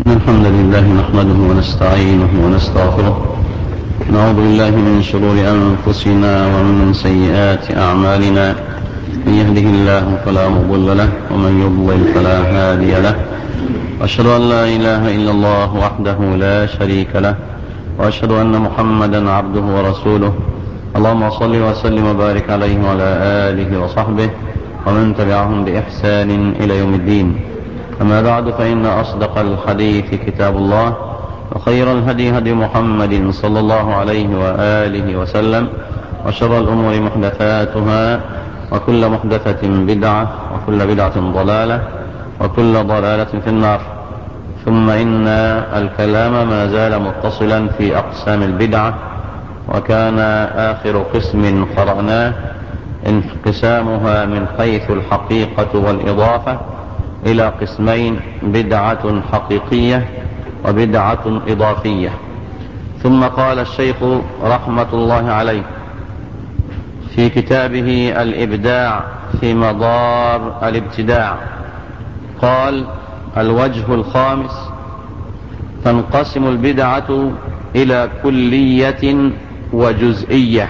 الحمد لله نحمده ونستعينه ونستغفره. نعوذ بالله من شرور أنفسنا ومن سيئات أعمالنا. من يهده الله فلا مضل له ومن يضلل فلا هادي له. وأشهد أن لا إله إلا الله وحده لا شريك له، وأشهد أن محمدا عبده ورسوله. اللهم صل وسلم وبارك عليه وعلى آله وصحبه ومن تبعهم بإحسان إلى يوم الدين. أما بعد، فإن أصدق الحديث كتاب الله، وخير الهدي هدي محمد صلى الله عليه وآله وسلم، وشر الأمور محدثاتها، وكل محدثة بدعة، وكل بدعة ضلالة، وكل ضلالة في النار. ثم إن الكلام ما زال متصلا في أقسام البدعة، وكان آخر قسم قرأناه انقسامها من حيث الحقيقة والإضافة إلى قسمين: بدعة حقيقية وبدعة إضافية. ثم قال الشيخ رحمة الله عليه في كتابه الإبداع في مضار الابتداع، قال: الوجه الخامس: تنقسم البدعة إلى كلية وجزئية.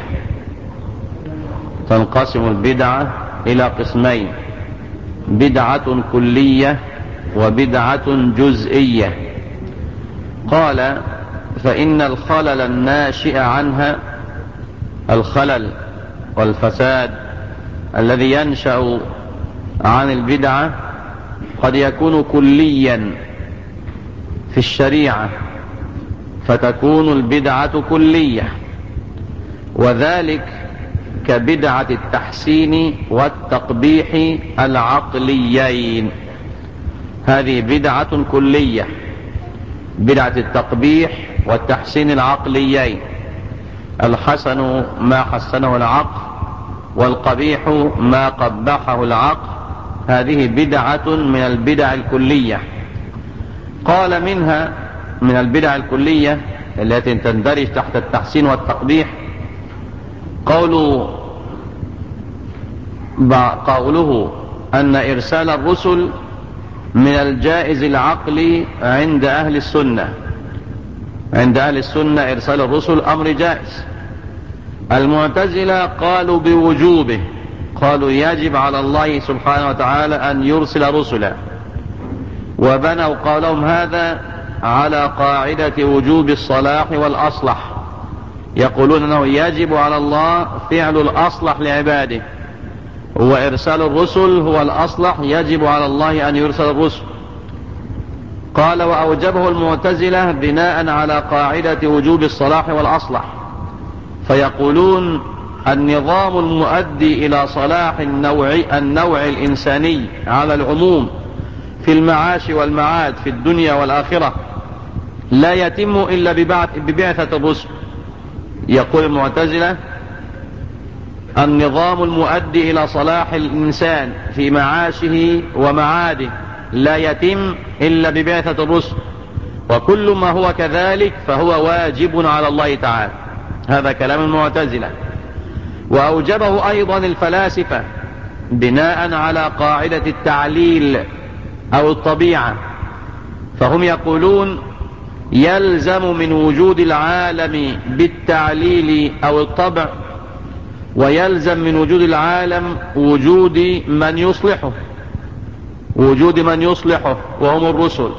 تنقسم البدعة إلى قسمين: بدعة كلية وبدعة جزئية. قال: فإن الخلل الناشئ عنها، الخلل والفساد الذي ينشأ عن البدعة، قد يكون كليا في الشريعة، فتكون البدعة كلية، وذلك كبدعة التحسين والتقبيح العقليين. هذه بدعة كلية: بدعة التقبيح والتحسين العقليين. الحسن ما حسنه العقل، والقبيح ما قبحه العقل. هذه بدعة من البدع الكلية. قال: منها من البدع الكلية التي تندرج تحت التحسين والتقبيح قوله أن إرسال الرسل من الجائز العقل عند أهل السنة. عند أهل السنة إرسال الرسل أمر جائز. المعتزلة قالوا بوجوبه، قالوا يجب على الله سبحانه وتعالى أن يرسل رسلا، وبنوا قولهم هذا على قاعدة وجوب الصلاح والأصلح. يقولون أنه يجب على الله فعل الأصلح لعباده، وإرسال الرسل هو الأصلح، يجب على الله أن يرسل الرسل. قال: وأوجبه المعتزلة بناء على قاعدة وجوب الصلاح والأصلح، فيقولون النظام المؤدي إلى صلاح النوع الإنساني على العموم في المعاش والمعاد في الدنيا والآخرة لا يتم إلا ببعثة الرسل. يقول المعتزلة: النظام المؤدي إلى صلاح الإنسان في معاشه ومعاده لا يتم إلا ببعثة الرسل، وكل ما هو كذلك فهو واجب على الله تعالى. هذا كلام المعتزلة. وأوجبه أيضا الفلاسفة بناء على قاعدة التعليل أو الطبيعة، فهم يقولون يلزم من وجود العالم بالتعليل أو الطبع، ويلزم من وجود العالم وجود من يصلحه وهم الرسل.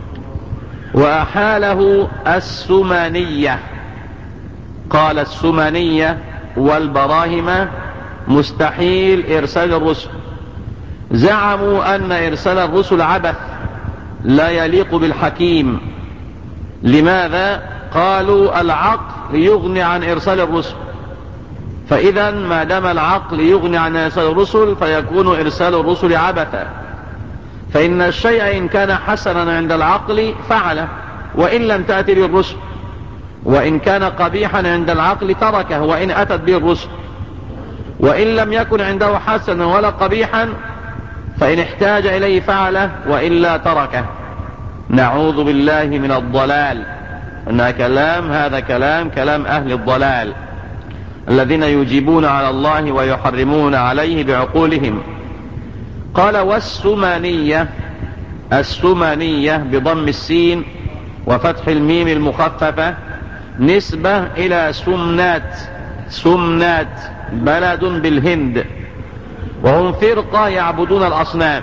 وأحاله السمانية، قال: السمانية والبراهمة مستحيل إرسال الرسل. زعموا أن إرسال الرسل عبث لا يليق بالحكيم. لماذا؟ قالوا: العقل يغني عن إرسال الرسل، فإذا ما دام العقل يغني عن إرسال الرسل فيكون إرسال الرسل عبثا. فإن الشيء إن كان حسنا عند العقل فعله وإن لم تأتي به الرسل، وإن كان قبيحا عند العقل تركه وإن أتت به الرسل، وإن لم يكن عنده حسنا ولا قبيحا فإن احتاج إليه فعله وإلا تركه. نعوذ بالله من الضلال. هذا كلام أهل الضلال الذين يجيبون على الله ويحرمون عليه بعقولهم. قال: والسمانية السمنية بضم السين وفتح الميم المخففة نسبة إلى سمنات بلد بالهند، وهم فرقة يعبدون الأصنام.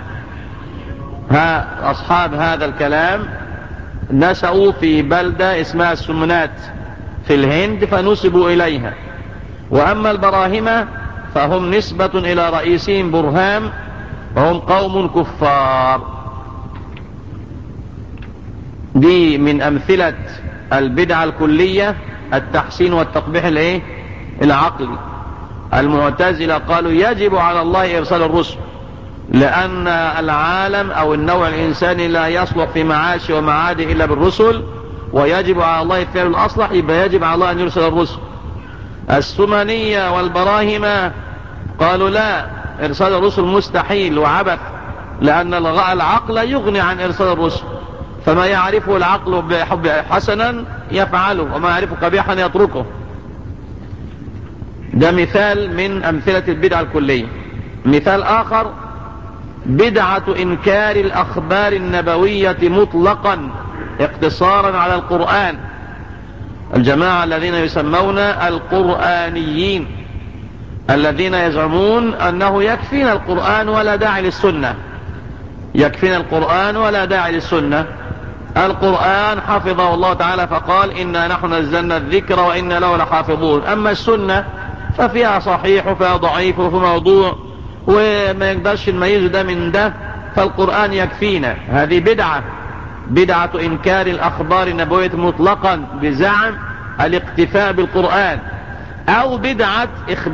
أصحاب هذا الكلام نشأوا في بلدة اسمها السمنات في الهند فنسبوا إليها. وأما البراهمة فهم نسبة إلى رئيسهم برهام، وهم قوم كفار. دي من أمثلة البدعة الكلية التحسين والتقبيح العقلي. المعتزلة قالوا يجب على الله إرسال الرسل، لأن العالم أو النوع الإنساني لا يصلح في معاشه ومعاده إلا بالرسل، ويجب على الله فعل الأصلح، يبقى يجب على الله أن يرسل الرسل. السمنية والبراهمة قالوا لا، إرسال الرسل مستحيل وعبث، لأن العقل يغني عن إرسال الرسل، فما يعرفه العقل حسنا يفعله، وما يعرفه قبيحا يتركه. ده مثال من أمثلة البدعة الكلية. مثال آخر بدعة إنكار الأخبار النبوية مطلقا اقتصارا على القرآن. الجماعة الذين يسمون القرآنيين، الذين يزعمون أنه يكفينا القرآن ولا داعي للسنة، يكفينا القرآن ولا داعي للسنة. القرآن حفظه الله تعالى فقال إنا نحن نزلنا الذكر وإنا له لحافظون. أما السنة ففيها صحيح وفيها ضعيف وفي موضوع وما يقدرش نميزه ده من ده، فالقرآن يكفينا. هذه بدعة إنكار الأخبار النبوية مطلقا بزعم الاقتفاء بالقرآن، أو بدعة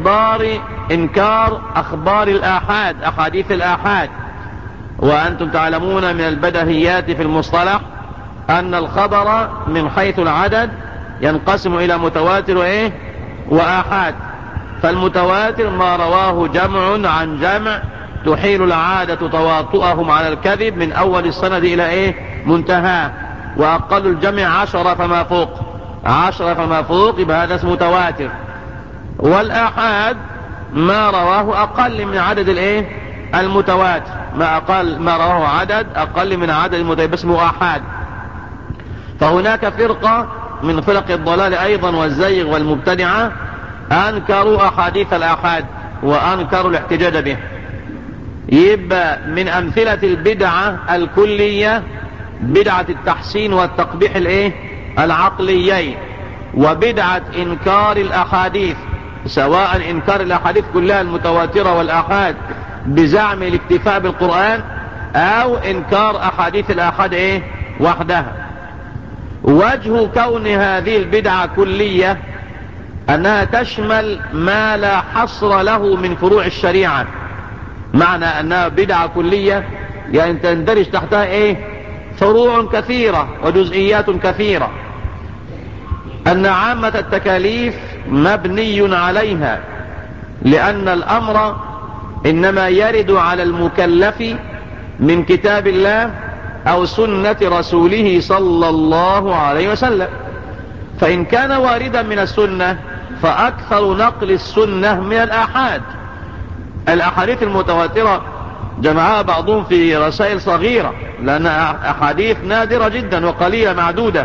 إنكار أخبار الآحاد، أحاديث الآحاد. وأنتم تعلمون من البدهيات في المصطلح أن الخبر من حيث العدد ينقسم إلى متواتر وآحاد. فالمتواتر ما رواه جمع عن جمع تحيل العادة تواطؤهم على الكذب من أول السند إلى منتهى، وأقل الجمع 10 فما فوق، يبقى هذا اسمه متواتر. والآحاد ما رواه أقل من عدد المتواتر، ما رواه عدد أقل من عدد المتواتر اسمه آحاد. فهناك فرقة من فرق الضلال أيضا والزيغ والمبتدعة أنكروا أحاديث الآحاد وأنكروا الاحتجاج به. يبقى من أمثلة البدعة الكلية بدعة التحسين والتقبيح العقليين، وبدعة إنكار الأحاديث، سواء إنكار الأحاديث كلها المتواترة والآحاد بزعم الاكتفاء بالقرآن، أو إنكار أحاديث الآحاد وحدها. وجه كون هذه البدعة كلية أنها تشمل ما لا حصر له من فروع الشريعة. معنى أنها بدعة كلية يعني تندرج تحتها فروع كثيرة وجزئيات كثيرة. أن عامة التكاليف مبني عليها، لأن الأمر إنما يرد على المكلف من كتاب الله أو سنة رسوله صلى الله عليه وسلم. فإن كان واردا من السنة فأكثر نقل السنة من الآحاد. الأحاديث المتواترة جمعها بعضهم في رسائل صغيرة، لأن أحاديث نادرة جدا وقليلة معدودة.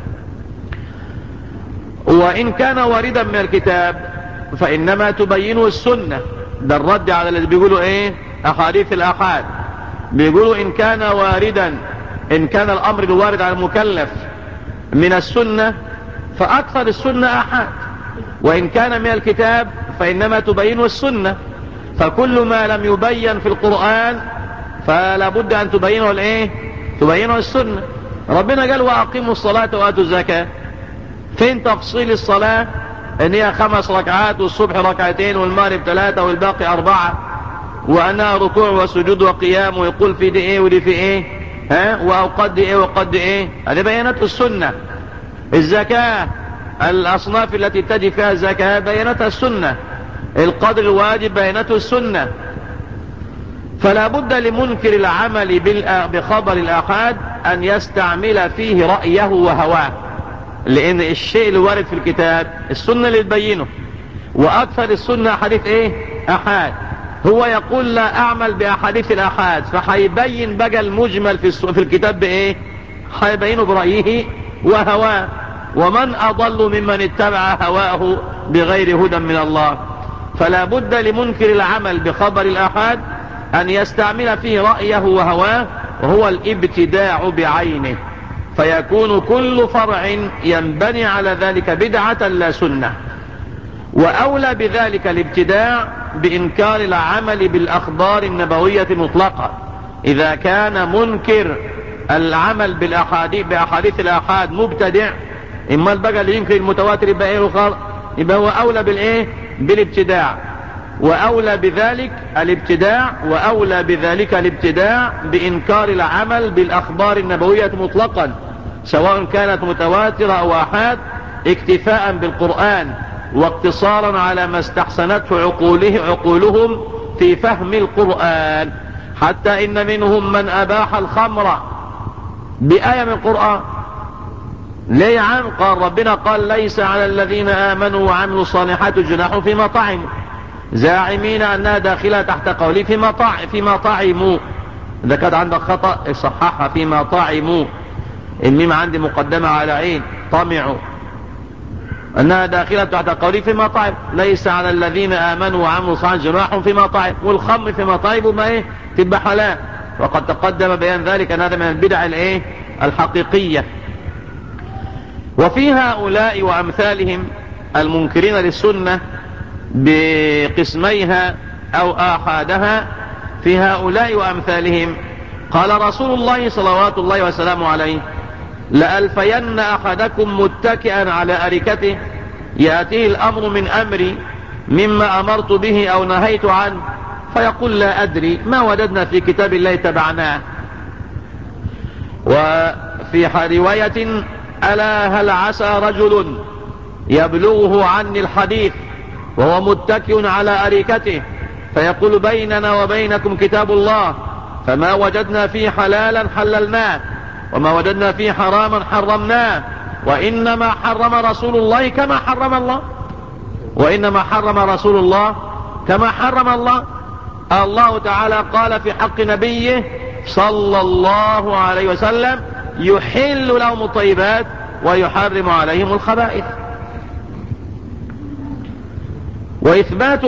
وإن كان واردا من الكتاب فإنما تبينه السنة. ده الرد على الذي بيقولوا أحاديث الآحاد. بيقولوا إن كان الأمر الوارد على المكلف من السنة فأكثر السنة آحاد، وإن كان من الكتاب فإنما تبينه السنة. فكل ما لم يبين في القرآن فلا بد أن تبينه السنة. ربنا قال وأقيموا الصلاة وآتوا الزكاة. فين تفصيل الصلاة ان هي 5 ركعات والصبح 2 والمغرب 3 والباقي 4، وانها ركوع وسجود وقيام، ويقول في دي ودي في واوقات دي وقد دي هذه بيانات السنة. الزكاة الاصناف التي تجي فيها الزكاة بياناتها السنة. القدر الواجب بياناته السنة. فلا بد لمنكر العمل بخبر الآحاد أن يستعمل فيه رأيه وهواه، لأن الشيء اللي وارد في الكتاب السنة اللي تبينه، وأكثر السنة حديث آحاد. هو يقول لا اعمل باحاديث الاحاد، فهيبين بقى المجمل في الكتاب بايه؟ هيبينه برأيه وهواه. ومن اضل ممن اتبع هواه بغير هدى من الله. فلا بد لمنكر العمل بخبر الاحاد ان يستعمل فيه رأيه وهواه، وهو الابتداع بعينه، فيكون كل فرع ينبني على ذلك بدعة لا سنة. وأولى بذلك الابتداع بإنكار العمل بالأخبار النبوية مطلقا. إذا كان منكر العمل بأحاديث الآحاد مبتدع، إما البقى اللي ينكر المتواتر يبقى إيه وخار، يبقى هو أولى بالإيه؟ بالابتداع. وأولى بذلك الابتداع بإنكار العمل بالأخبار النبوية مطلقا، سواء كانت متواترة أو آحاد، اكتفاء بالقرآن واقتصارا على ما استحسنته عقولهم في فهم القرآن. حتى إن منهم من أباح الخمر بآية من القرآن. ليه يا عم؟ قال ربنا قال ليس على الذين آمنوا وعملوا الصالحات جناح فيما طعموا، زاعمين أنها داخلة تحت قولي فيما طعموا. إذا كان عندك خطأ صححها، فيما طعموا، الميم عندي مقدمة على عين، طمعوا، أنها داخلة تحت قولي فيما طعم. ليس على الذين آمنوا وعملوا الصالحات جناح فيما طعم، والخمر فيما طعم ما إيه؟ تبقى حلال. وقد تقدم بيان ذلك أن هذا من البدع الإيه؟ الحقيقية. وفي هؤلاء وأمثالهم المنكرين للسنة بقسميها أو آحادها، في هؤلاء وأمثالهم قال رسول الله صلوات الله وسلامه عليه: لألفين أحدكم متكئا على أريكته يأتيه الأمر من أمري مما أمرت به أو نهيت عنه، فيقول لا أدري، ما وجدنا في كتاب الله تبعناه. وفي رواية: ألا هل عسى رجل يبلغه عني الحديث وهو متكئ على أريكته فيقول بيننا وبينكم كتاب الله، فما وجدنا فيه حلالا حللناه وما وجدنا فيه حراما حرمناه، وإنما حرم رسول الله كما حرم الله، الله تعالى قال في حق نبيه صلى الله عليه وسلم: يحل لهم الطيبات ويحرم عليهم الخبائث. وإثبات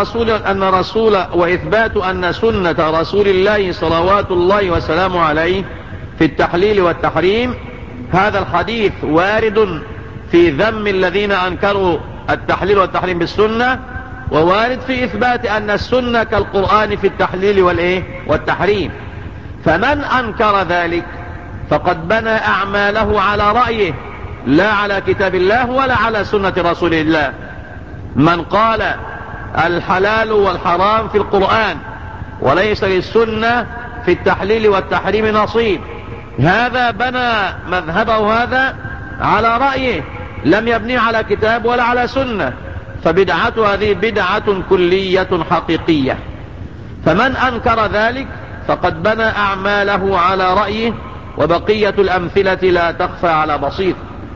أن سنة رسول الله صلوات الله وسلامه عليه في التحليل والتحريم، هذا الحديث وارد في ذم الذين أنكروا التحليل والتحريم بالسنة، ووارد في إثبات أن السنة كالقرآن في التحليل والتحريم. فمن أنكر ذلك فقد بنى أعماله على رأيه، لا على كتاب الله ولا على سنة رسول الله. من قال الحلال والحرام في القرآن وليس للسنة في التحليل والتحريم نصيب، هذا بنى مذهبه هذا على رأيه، لم يبني على كتاب ولا على سنة، فبدعته هذه بدعة كلية حقيقية. فمن أنكر ذلك فقد بنى أعماله على رأيه، وبقية الأمثلة لا تخفى على بصير.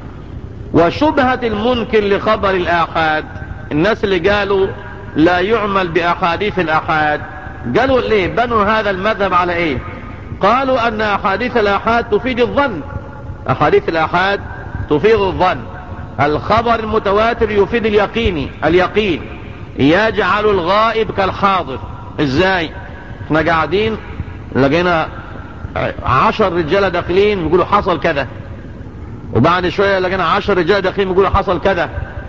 وشبهة المنكر لخبر الآحاد، الناس اللي قالوا لا يعمل بأحاديث الآحاد، قالوا ليه؟ بنوا هذا المذهب على ايه؟ قالوا أن أحاديث الآحاد تفيد الظن. أحاديث الآحاد تفيد الظن. الخبر المتواتر يفيد اليقين، يجعل الغائب كالحاضر. ازاي؟ احنا قاعدين لقينا 10 رجالة داخلين يقولوا حصل كذا، وبعد شوية لقينا 10 رجالة داخلين يقولوا حصل كذا،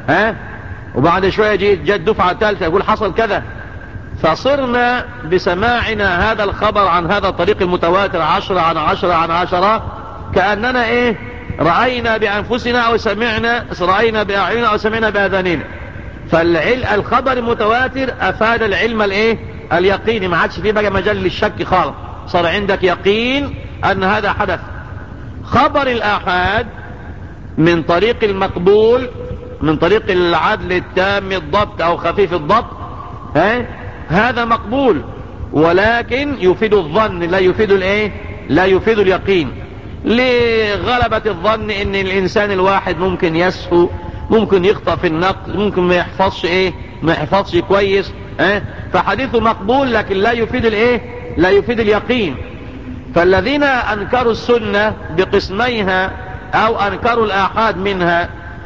وبعد شوية جت دفعة ثالثة يقول حصل كذا. فصرنا بسماعنا هذا الخبر عن هذا الطريق المتواتر 10 عن 10 عن 10 كأننا رأينا بأنفسنا أو رأينا بأعيننا أو سمعنا بآذاننا. فالخبر المتواتر أفاد العلم اليقيني، ما عادش فيه بقى مجال للشك خالص، صار عندك يقين أن هذا حدث. خبر الآحاد من طريق المقبول، من طريق العدل التام الضبط أو خفيف الضبط، هذا مقبول، ولكن يفيد الظن لا يفيد اليقين. لغلبة الظن ان الانسان الواحد ممكن يسهو، ممكن يخطأ في النقل، ممكن ما يحفظش كويس، فحديثه مقبول لكن لا يفيد لا يفيد اليقين. فالذين أنكروا السنة بقسميها أو أنكروا الآحاد منها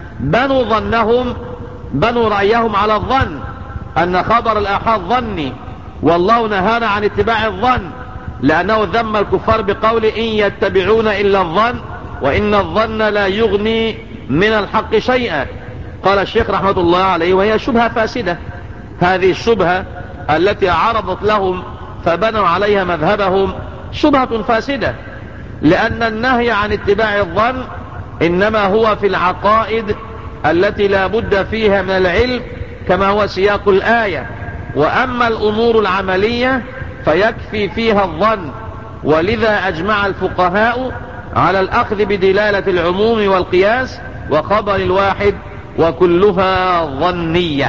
بنوا رأيهم على الظن أن خبر الآحاد ظني، والله نهانا عن اتباع الظن، لأنه ذم الكفار بقول إن يتبعون إلا الظن وإن الظن لا يغني من الحق شيئا. قال الشيخ رحمة الله عليه وهي شبهة فاسدة. هذه الشبهة التي عرضت لهم فبنوا عليها مذهبهم شبهة فاسدة، لأن النهي عن اتباع الظن إنما هو في العقائد التي لا بد فيها من العلم كما هو سياق الآية، وأما الأمور العملية فيكفي فيها الظن. ولذا أجمع الفقهاء على الأخذ بدلالة العموم والقياس وخبر الواحد وكلها ظنية.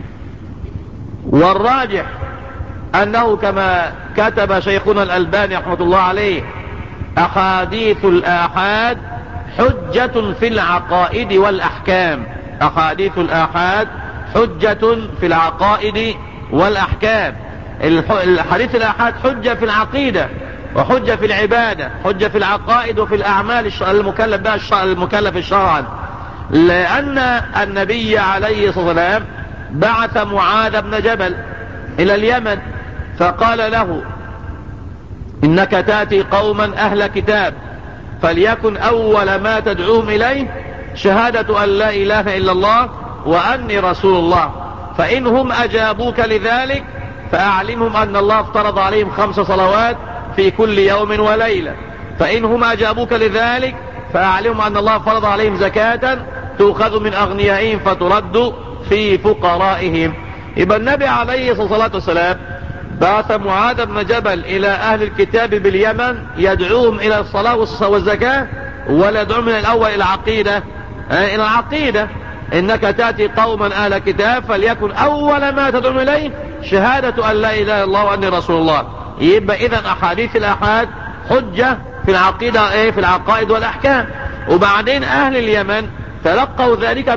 والراجح أنه كما كتب شيخنا الألباني رحمة الله عليه أحاديث الآحاد حجة في العقائد والأحكام. أحاديث الآحاد حجة في العقائد والأحكام. الحديث الآحاد حجة في العقيدة وحجة في العبادة، حجة في العقائد وفي الأعمال المكلف بها المكلف شرعا، لأن النبي عليه الصلاة والسلام بعث معاذ بن جبل إلى اليمن فقال له إنك تأتي قوما أهل كتاب فليكن أول ما تدعوهم إليه شهادة أن لا إله إلا الله وأني رسول الله، فإنهم أجابوك لذلك فأعلمهم أن الله افترض عليهم 5 صلوات في كل يوم وليلة، فإنهم أجابوك لذلك فأعلمهم أن الله فرض عليهم زكاة تؤخذ من أغنيائهم فترد في فقرائهم. يبقى النبي عليه الصلاة والسلام بعث معاذ بن جبل إلى أهل الكتاب باليمن يدعوهم إلى الصلاة والزكاة، ولا يدعوهم من الأول إلى العقيدة إنك تأتي قوما أهل كتاب فليكن أول ما تدعوهم إليه شهادة أن لا إله إلا الله وأني رسول الله. يبقى إذن أحاديث الآحاد حجة في العقيدة في العقائد والأحكام. وبعدين أهل اليمن تلقوا ذلك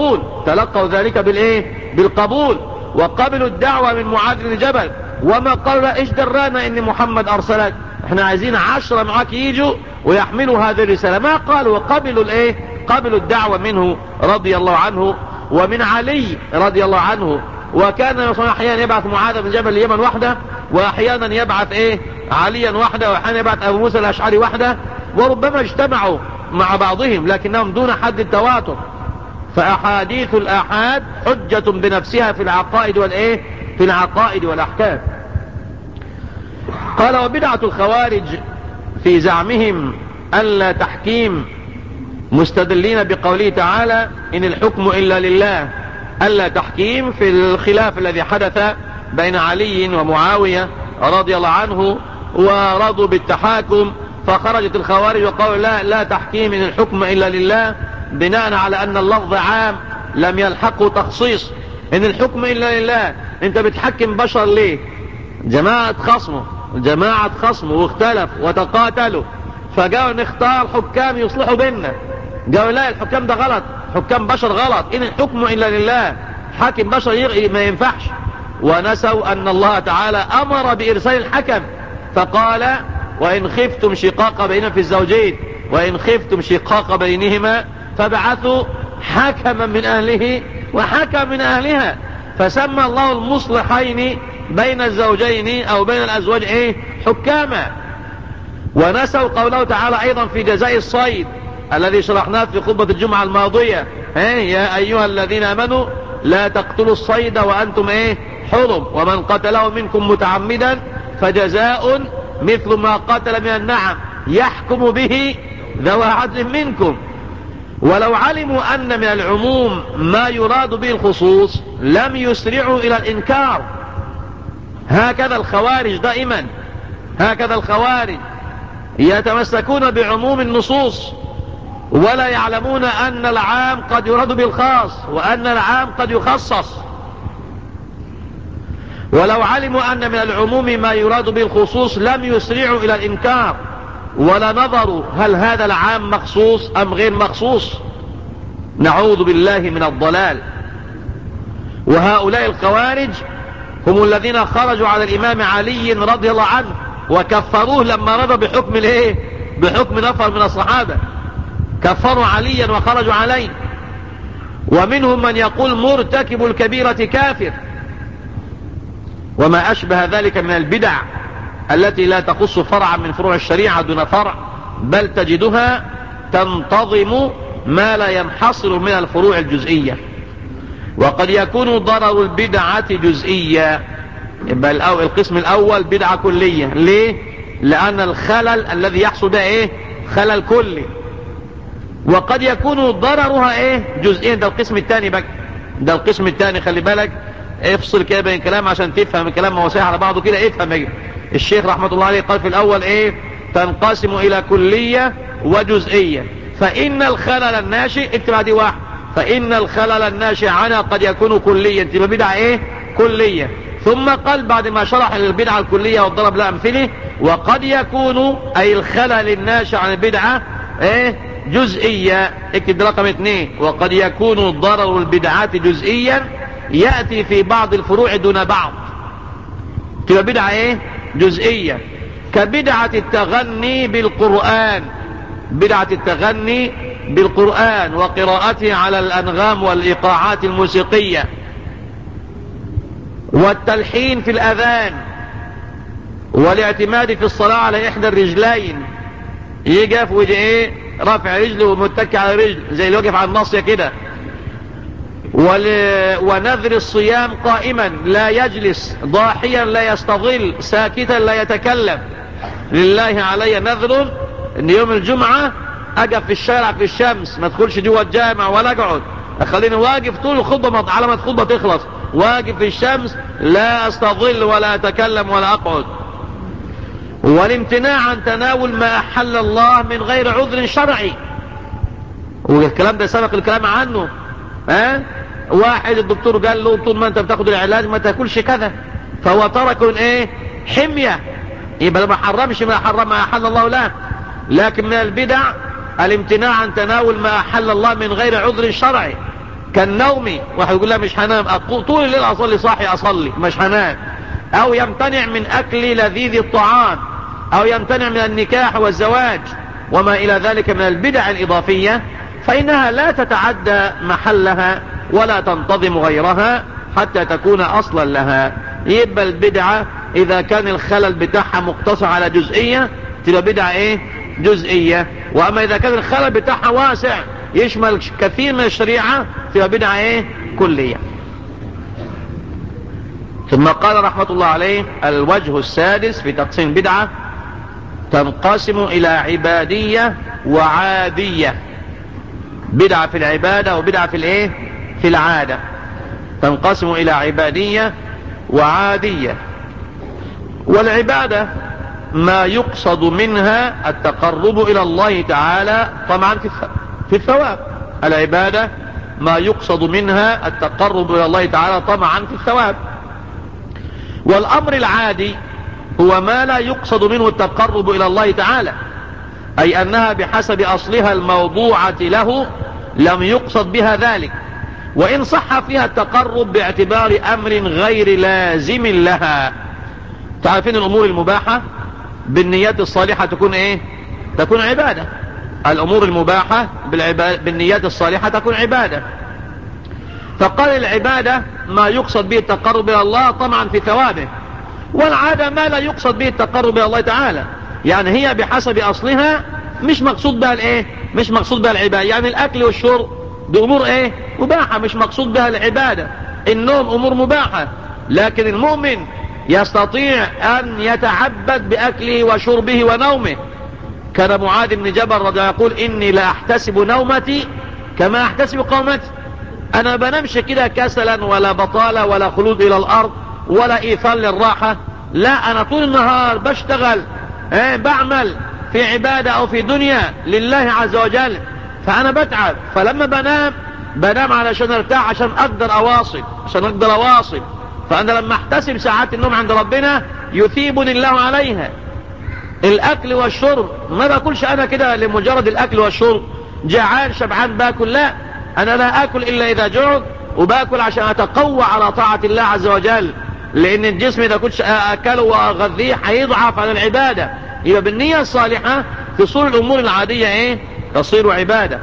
بالقبول وقبلوا الدعوة من معاذ بن جبل، وما قالوا لا إيش درانا إن محمد أرسلك، احنا عايزين 10 معاك يجوا ويحملوا هذه الرسالة. ما قالوا، وقبلوا قبلوا الدعوة منه رضي الله عنه ومن علي رضي الله عنه. وكان أحيانا يبعث معاذ بن جبل اليمن وحده، وأحيانا يبعث عليا وحده، وأحيانا يبعث أبو موسى الأشعري وحده، وربما اجتمعوا مع بعضهم لكنهم دون حد التواتر. فأحاديث الآحاد حجة بنفسها في العقائد والأحكام. قال وبدعة الخوارج في زعمهم ألا تحكيم مستدلين بقوله تعالى إن الحكم إلا لله، ألا تحكيم في الخلاف الذي حدث بين علي ومعاوية رضي الله عنه، ورضوا بالتحاكم فخرجت الخوارج وقالوا لا تحكيم إن الحكم إلا لله، بناء على أن اللفظ عام لم يلحقه تخصيص. إن الحكم إلا لله، أنت بتحكم بشر ليه؟ جماعة خصموا واختلف وتقاتلوا، فجاءوا نختار حكام يصلحوا بيننا، قالوا لا الحكام ده غلط، حكام بشر غلط، إن الحكم إلا لله، حاكم بشر ما ينفعش. ونسوا أن الله تعالى أمر بإرسال الحكم فقال وإن خفتم شقاق بينهم في الزوجين وإن خفتم شقاق بينهما فابعثوا حكما من أهله وحكما من أهلها، فسمى الله المصلحين بين الزوجين أو بين الأزواج حكاما. ونسوا قوله تعالى أيضا في جزاء الصيد الذي شرحناه في خطبة الجمعة الماضية، يا أيها الذين آمنوا لا تقتلوا الصيد وأنتم حرم، ومن قتله منكم متعمدا فجزاء مثل ما قتل من النعم يحكم به ذوى عدل منكم. ولو علموا أن من العموم ما يراد به الخصوص لم يسرعوا إلى الإنكار. هكذا الخوارج دائما، هكذا الخوارج يتمسكون بعموم النصوص ولا يعلمون أن العام قد يراد بالخاص وأن العام قد يخصص. ولو علموا أن من العموم ما يراد بالخصوص لم يسرعوا إلى الإنكار ولا نظروا هل هذا العام مخصوص أم غير مخصوص. نعوذ بالله من الضلال. وهؤلاء الخوارج هم الذين خرجوا على الإمام علي رضي الله عنه وكفروه لما رضى بحكم الايه، بحكم نفر من الصحابة، كفروا عليا وخرجوا عليه. ومنهم من يقول مرتكب الكبيرة كافر، وما أشبه ذلك من البدع التي لا تخص فرعا من فروع الشريعة دون فرع، بل تجدها تنتظم ما لا ينحصر من الفروع الجزئية. وقد يكون ضرر البدعة جزئية، يبقى القسم الأول بدعة كلية. ليه؟ لأن الخلل الذي يحصل ده ايه؟ خلل كلي. وقد يكون ضررها ايه؟ جزئيا. ده القسم الثاني بقى، ده القسم الثاني. خلي بالك، افصل كده بين الكلام عشان تفهم الكلام، ما هو سايح على بعضه كده. افهم ايه الشيخ رحمة الله عليه قال في الأول ايه؟ تنقسم إلى كلية وجزئية. فإن الخلل الناشئ، اكتب دي واحد، فإن الخلل الناشئ عنها قد يكون كليا، تبقى بدعة ايه؟ كلية. ثم قال بعد ما شرح البدعة الكلية وضرب لها أمثله، وقد يكون أي الخلل الناشئ عن البدعة ايه؟ جزئية. اكتب رقم 2، وقد يكون ضرر البدعات جزئيا يأتي في بعض الفروع دون بعض، تبقى بدعة ايه؟ جزئية. كبدعة التغني بالقرآن، بدعة التغني بالقرآن وقراءته على الأنغام والإيقاعات الموسيقية، والتلحين في الأذان، والاعتماد في الصلاة على إحدى الرجلين، يقف ويجي ايه؟ رافع رجله ومتكي على رجل زي اللي وقف على الناصية كده. ونذر الصيام قائما لا يجلس، ضاحيا لا يستظل، ساكتا لا يتكلم. لله علي نذر ان يوم الجمعة اقف في الشارع في الشمس، ما ادخلش جوه الجامع ولا اقعد، اخليني واقف طول الخطبة على ما الخطبة تخلص، واقف في الشمس لا استظل ولا اتكلم ولا اقعد. والامتناع عن تناول ما احل الله من غير عذر شرعي، والكلام ده سبق الكلام عنه. واحد الدكتور قال له طول ما انت بتاخد العلاج ما تاكلش كذا، فهو ترك ايه؟ حمية، يبقى ما حرمش ما حرم ما احل الله له. لكن من البدع الامتناع عن تناول ما احل الله من غير عذر شرعي، كالنوم، واحد يقول لا مش هنام، طول الليل اصلي صاحي اصلي مش هنام. او يمتنع من اكل لذيذ الطعام، او يمتنع من النكاح والزواج وما الى ذلك من البدع الاضافية، فانها لا تتعدى محلها ولا تنتظم غيرها حتى تكون اصلا لها. يبقى البدعة اذا كان الخلل بتاعها مقتصر على جزئية تبقى بدعة ايه؟ جزئية. واما اذا كان الخلل بتاعها واسع يشمل كثير من الشريعة تبقى بدعة ايه؟ كلية. ثم قال رحمة الله عليه: الوجه السادس في تقسيم البدعة تنقسم الى عبادية وعادية. بدعة في العبادة وبدعة في الايه؟ في العادة. تنقسم الى عبادية وعادية. والعبادة ما يقصد منها التقرب الى الله تعالى طمعا في الثواب. العبادة ما يقصد منها التقرب الى الله تعالى طمعا في الثواب. والامر العادي هو ما لا يقصد منه التقرب الى الله تعالى، اي انها بحسب اصلها الموضوعة له لم يقصد بها ذلك، وان صح فيها التقرب باعتبار امر غير لازم لها. تعرفين الامور المباحة بالنيات الصالحة تكون ايه؟ تكون عبادة. الامور المباحة بالنيات الصالحة تكون عبادة. فقال العبادة ما يقصد به التقرب الى الله طمعا في ثوابه، والعادة ما لا يقصد به التقرب الى الله تعالى، يعني هي بحسب اصلها مش مقصود بها الايه؟ مش مقصود بها العبادة. يعني الاكل والشرب دي امور ايه؟ مباحة، مش مقصود بها العبادة. النوم امور مباحة، لكن المؤمن يستطيع ان يتعبد باكله وشربه ونومه. كان معاذ بن جبل رضي الله عنه يقول: اني لا احتسب نومتي كما احتسب قومتي. انا بنمش كده كسلا ولا بطالة ولا خلود الى الارض ولا ايثار للراحة، لا، انا طول النهار بشتغل بعمل في عبادة او في دنيا لله عز وجل، فانا بتعب، فلما بنام علشان ارتاح، عشان اقدر اواصل. فانا لما احتسب ساعات النوم عند ربنا يثيبني الله عليها. الاكل والشرب ما باكلش انا كده لمجرد الاكل والشرب، جعان شبعان باكل، لا، انا لا اكل الا اذا جعت، وباكل عشان اتقوى على طاعة الله عز وجل. لان الجسم اذا كنتش اكله واغذيه هيضعف على العبادة. يبقى بالنية الصالحة تصير الامور العادية ايه؟ تصير عبادة.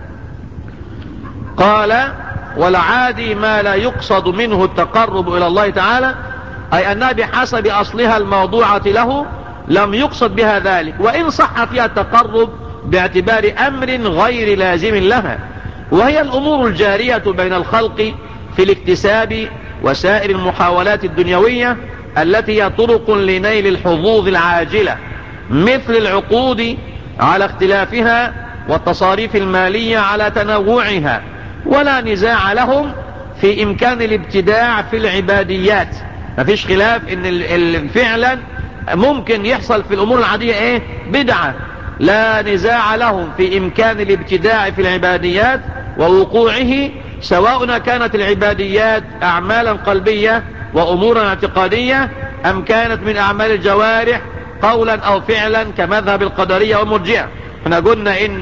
قال والعادي ما لا يقصد منه التقرب الى الله تعالى، اي انها بحسب اصلها الموضوعة له لم يقصد بها ذلك، وان صح فيها التقرب باعتبار امر غير لازم لها، وهي الامور الجارية بين الخلق في الاكتساب وسائر المحاولات الدنيوية التي هي طرق لنيل الحظوظ العاجلة، مثل العقود على اختلافها والتصاريف المالية على تنوعها. ولا نزاع لهم في امكان الابتداع في العباديات، مفيش خلاف ان فعلا ممكن يحصل في الامور العادية ايه؟ بدعة. لا نزاع لهم في امكان الابتداع في العباديات ووقوعه، سواء كانت العباديات اعمالا قلبية وامورا اعتقادية ام كانت من اعمال الجوارح قولا او فعلا كمذهب القدرية والمرجئة. احنا قلنا ان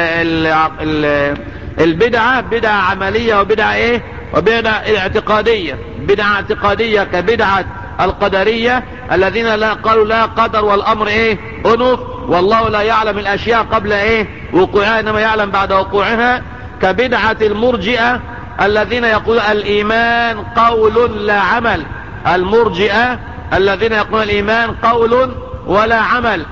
البدعة بدعة عملية وبدعة ايه؟ وبدعة اعتقادية. بدعة اعتقادية كبدعة القدرية الذين لا قالوا لا قدر والامر ايه؟ انف، والله لا يعلم الاشياء قبل ايه؟ وقوعها، انما يعلم بعد وقوعها. كبدعة المرجئة الذين يقولون الايمان قول لا عمل. المرجئة الذين يقولون الايمان قول ولا عمل.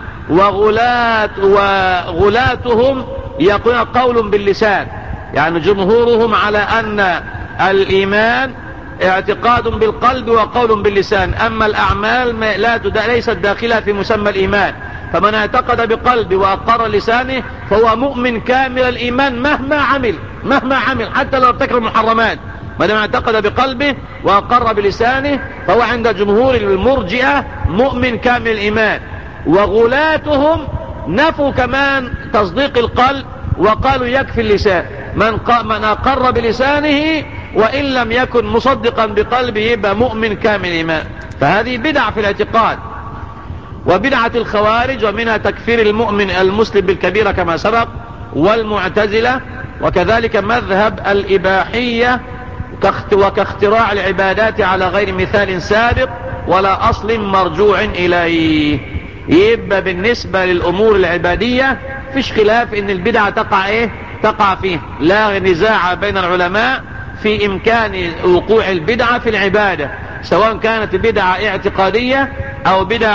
وغلاتهم يقولون قول باللسان، يعني جمهورهم على ان الايمان اعتقاد بالقلب وقول باللسان، اما الاعمال ليست داخلة في مسمى الايمان. فمن اعتقد بقلبه واقر لسانه فهو مؤمن كامل الايمان مهما عمل حتى لو ارتكب المحرمات، ما دام اعتقد بقلبه واقر بلسانه فهو عند جمهور المرجئة مؤمن كامل الايمان. وغلاتهم نفوا كمان تصديق القلب وقالوا يكفي اللسان، من اقر بلسانه وان لم يكن مصدقا بقلبه يبقى مؤمن كامل الايمان. فهذه بدع في الاعتقاد. وبدعة الخوارج ومنها تكفير المؤمن المسلم بالكبيرة كما سبق، والمعتزلة، وكذلك مذهب الإباحية وكاختراع العبادات على غير مثال سابق ولا أصل مرجوع إليه. يبقى بالنسبة للأمور العبادية فيش خلاف ان البدعة تقع فيه، لا نزاع بين العلماء في امكان وقوع البدعة في العبادة، سواء كانت بدعة اعتقادية او بدعة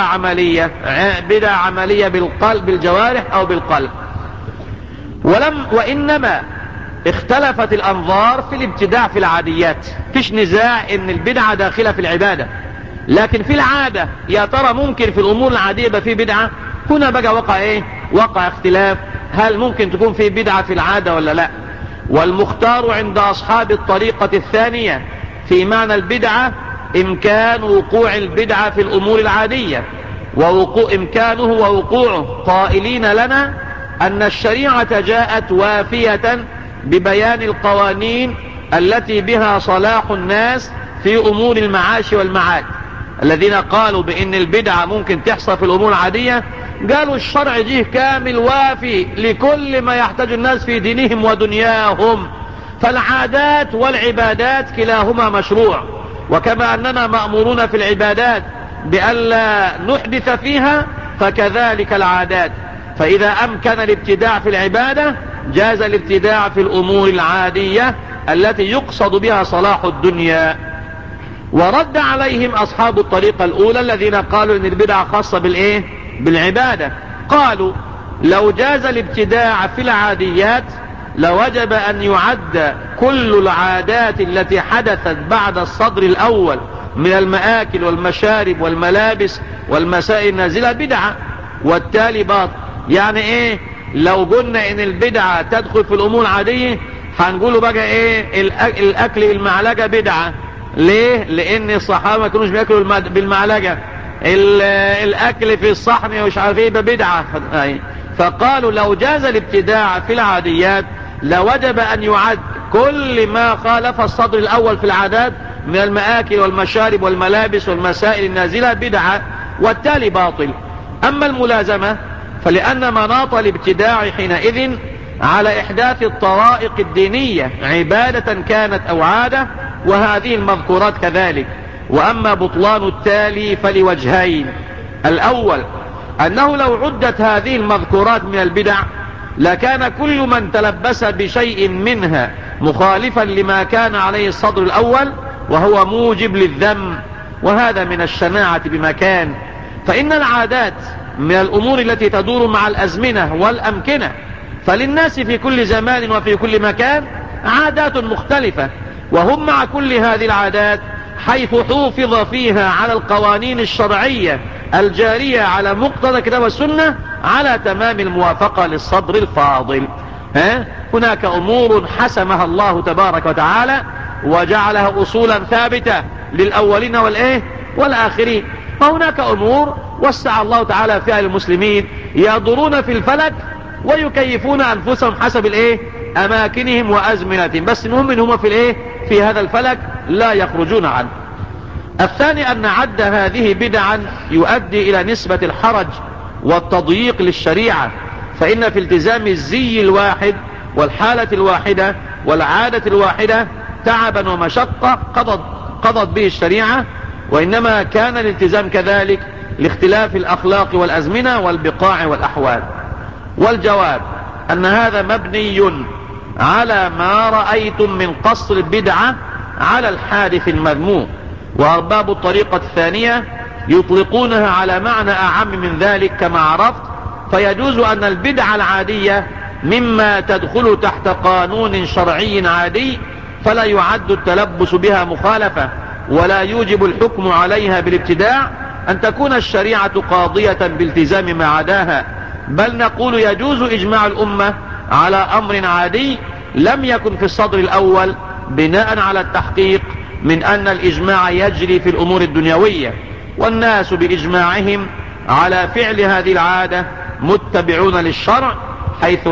عملية بالقلب بالجوارح او بالقلب. وانما اختلفت الانظار في الابتداع في العاديات. فيش نزاع ان البدعة داخلة في العبادة، لكن في العادة يا ترى ممكن في الامور العادية يبقى في بدعة؟ هنا بقى وقع اختلاف، هل ممكن تكون في بدعة في العادة ولا لا؟ والمختار عند اصحاب الطريقة الثانية في معنى البدعة امكان وقوع البدعة في الامور العادية، امكانه ووقوعه، قائلين لنا ان الشريعة جاءت وافية ببيان القوانين التي بها صلاح الناس في امور المعاش والمعاد. الذين قالوا بان البدعة ممكن تحصل في الامور العادية قالوا الشرع جه كامل وافي لكل ما يحتاج الناس في دينهم ودنياهم، فالعادات والعبادات كلاهما مشروع، وكما اننا مأمورون في العبادات بألا نحدث فيها فكذلك العادات. فاذا امكن الابتداع في العبادة جاز الابتداع في الامور العادية التي يقصد بها صلاح الدنيا. ورد عليهم اصحاب الطريقة الاولى الذين قالوا ان البدعة خاصة بالعبادة، قالوا لو جاز الابتداع في العاديات لوجب ان يعد كل العادات التي حدثت بعد الصدر الاول من المآكل والمشارب والملابس والمسائل النازلة بدعة، والتالي باطل. يعني لو قلنا ان البدعة تدخل في الامور العادية هنقوله بقى الاكل بالمعلقة بدعة. ليه؟ لان الصحابة ما كانوش بياكلوا بالمعلقة، الاكل في الصحن ومش عارف ايه بدعة. فقالوا لو جاز الابتداع في العاديات لوجب ان يعد كل ما خالف الصدر الاول في العادات من المآكل والمشارب والملابس والمسائل النازلة بدعة، والتالي باطل. اما الملازمة فلان مناط الابتداع حينئذ على احداث الطرائق الدينية عبادة كانت او عادة، وهذه المذكورات كذلك. وأما بطلان التالي فلوجهين. الأول أنه لو عدت هذه المذكورات من البدع لكان كل من تلبس بشيء منها مخالفا لما كان عليه الصدر الأول وهو موجب للذم، وهذا من الشناعة بمكان. فإن العادات من الأمور التي تدور مع الأزمنة والأمكنة، فللناس في كل زمان وفي كل مكان عادات مختلفة، وهم مع كل هذه العادات حيث حوفظ فيها على القوانين الشرعية الجارية على مقتضى الكتاب والسنة على تمام الموافقة للصدر الفاضل. هناك أمور حسمها الله تبارك وتعالى وجعلها أصولا ثابتة للأولين والآخرين، وهناك أمور وسع الله تعالى فيها للمسلمين يدورون في الفلك ويكيفون أنفسهم حسب أماكنهم وأزمنتهم، بس المهم إن هم في هذا الفلك لا يخرجون عنه. الثاني أن عد هذه بدعا يؤدي إلى نسبة الحرج والتضييق للشريعة، فإن في التزام الزي الواحد والحالة الواحدة والعادة الواحدة تعبا ومشقة قضت به الشريعة، وإنما كان الالتزام كذلك لاختلاف الأخلاق والأزمنة والبقاع والأحوال. والجواب أن هذا مبني على ما رأيتم من قصر البدعة على الحادث المذموم، وأرباب الطريقة الثانية يطلقونها على معنى أعم من ذلك كما عرفت. فيجوز أن البدعة العادية مما تدخل تحت قانون شرعي عادي فلا يعد التلبس بها مخالفة، ولا يوجب الحكم عليها بالابتداع أن تكون الشريعة قاضية بالتزام ما عداها، بل نقول يجوز إجماع الأمة على أمر عادي لم يكن في الصدر الأول بناء على التحقيق من أن الإجماع يجري في الأمور الدنيوية، والناس بإجماعهم على فعل هذه العادة متبعون للشرع، حيث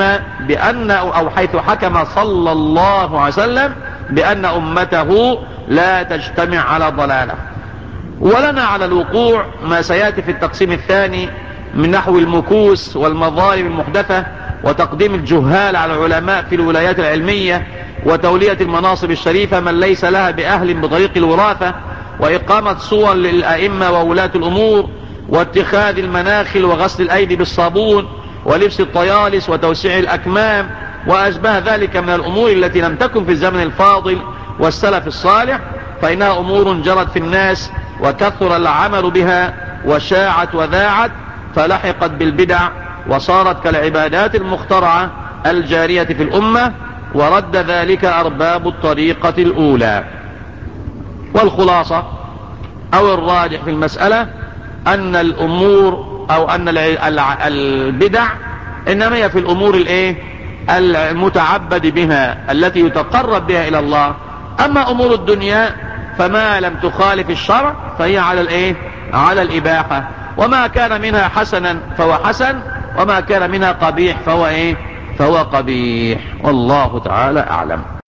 حكم صلى الله عليه وسلم بأن أمته لا تجتمع على ضلالة. ولنا على الوقوع ما سيأتي في التقسيم الثاني من نحو المكوس والمظالم المحدثة وتقديم الجهال على العلماء في الولايات العلمية وتولية المناصب الشريفة من ليس لها بأهل بطريق الوراثة، وإقامة صور للأئمة وولاة الأمور، واتخاذ المناخل وغسل الأيدي بالصابون ولبس الطيالس وتوسيع الأكمام وأشباه ذلك من الأمور التي لم تكن في الزمن الفاضل والسلف الصالح، فإنها أمور جرت في الناس وكثر العمل بها وشاعت وذاعت فلحقت بالبدع وصارت كالعبادات المخترعة الجارية في الأمة، ورد ذلك أرباب الطريقة الأولى. والخلاصة أو الراجح في المسألة أن الأمور أو أن البدع إنما هي في الأمور المتعبد بها التي يتقرب بها إلى الله. أما أمور الدنيا فما لم تخالف الشرع فهي على الإباحة، وما كان منها حسنا فهو حسن، وما كان منها قبيح فهو قبيح، والله تعالى أعلم.